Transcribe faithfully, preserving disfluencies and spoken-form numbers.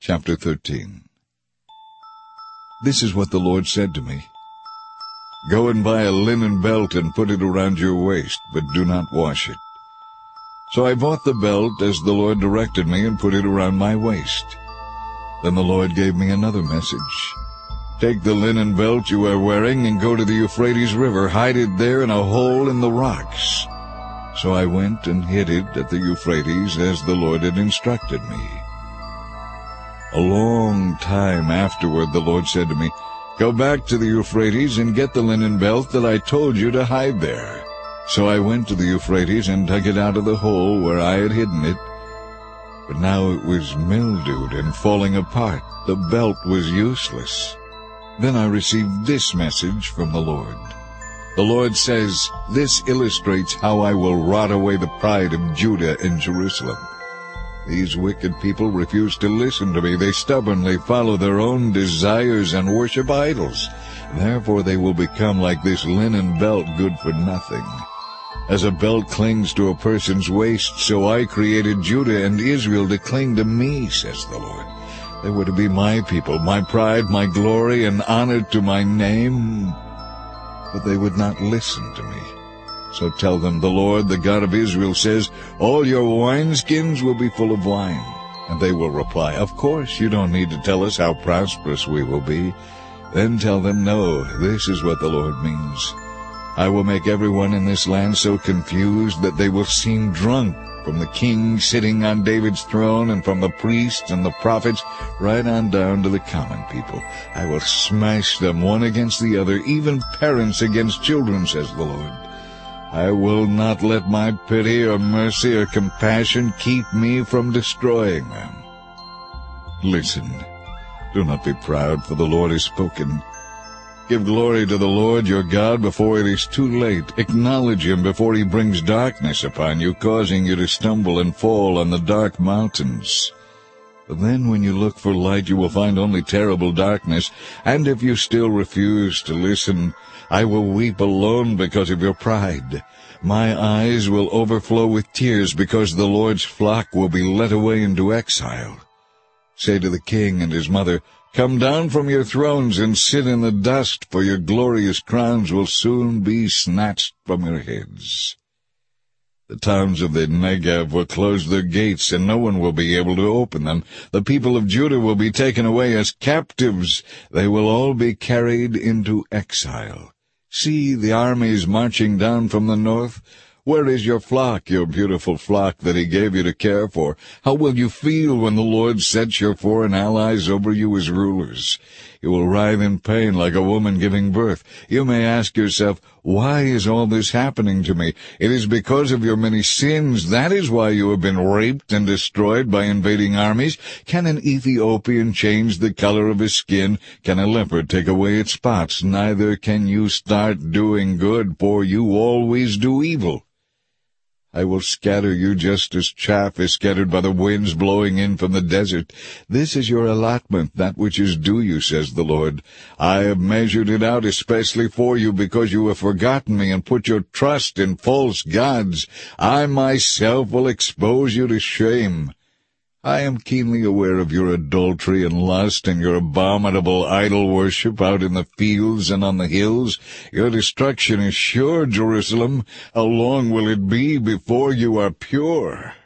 Chapter thirteen. This is what the Lord said to me. Go and buy a linen belt and put it around your waist, but do not wash it. So I bought the belt as the Lord directed me and put it around my waist. Then the Lord gave me another message. Take the linen belt you are wearing and go to the Euphrates River. Hide it there in a hole in the rocks. So I went and hid it at the Euphrates as the Lord had instructed me. A long time afterward the Lord said to me, Go back to the Euphrates and get the linen belt that I told you to hide there. So I went to the Euphrates and dug it out of the hole where I had hidden it. But now it was mildewed and falling apart. The belt was useless. Then I received this message from the Lord. The Lord says, This illustrates how I will rot away the pride of Judah and Jerusalem. These wicked people refuse to listen to me. They stubbornly follow their own desires and worship idols. Therefore they will become like this linen belt, good for nothing. As a belt clings to a person's waist, so I created Judah and Israel to cling to me, says the Lord. They were to be my people, my pride, my glory, and honor to my name. But they would not listen to me. So tell them, the Lord, the God of Israel, says, All your wineskins will be full of wine. And they will reply, Of course, you don't need to tell us how prosperous we will be. Then tell them, No, this is what the Lord means. I will make everyone in this land so confused that they will seem drunk, from the king sitting on David's throne and from the priests and the prophets right on down to the common people. I will smash them one against the other, even parents against children, says the Lord. I will not let my pity or mercy or compassion keep me from destroying them. Listen, do not be proud, for the Lord has spoken. Give glory to the Lord your God before it is too late. Acknowledge him before he brings darkness upon you, causing you to stumble and fall on the dark mountains. But then when you look for light, you will find only terrible darkness. And if you still refuse to listen, I will weep alone because of your pride. My eyes will overflow with tears because the Lord's flock will be led away into exile. Say to the king and his mother, Come down from your thrones and sit in the dust, for your glorious crowns will soon be snatched from your heads. The towns of the Negev will close their gates, and no one will be able to open them. The people of Judah will be taken away as captives. They will all be carried into exile. See the armies marching down from the north. Where is your flock, your beautiful flock that he gave you to care for? How will you feel when the Lord sets your foreign allies over you as rulers? You will writhe in pain like a woman giving birth. You may ask yourself, Why is all this happening to me? It is because of your many sins. That is why you have been raped and destroyed by invading armies. Can an Ethiopian change the color of his skin? Can a leopard take away its spots? Neither can you start doing good, for you always do evil. I will scatter you just as chaff is scattered by the winds blowing in from the desert. This is your allotment, that which is due you, says the Lord. I have measured it out especially for you, because you have forgotten me and put your trust in false gods. I myself will expose you to shame. I am keenly aware of your adultery and lust and your abominable idol worship out in the fields and on the hills. Your destruction is sure, Jerusalem. How long will it be before you are pure?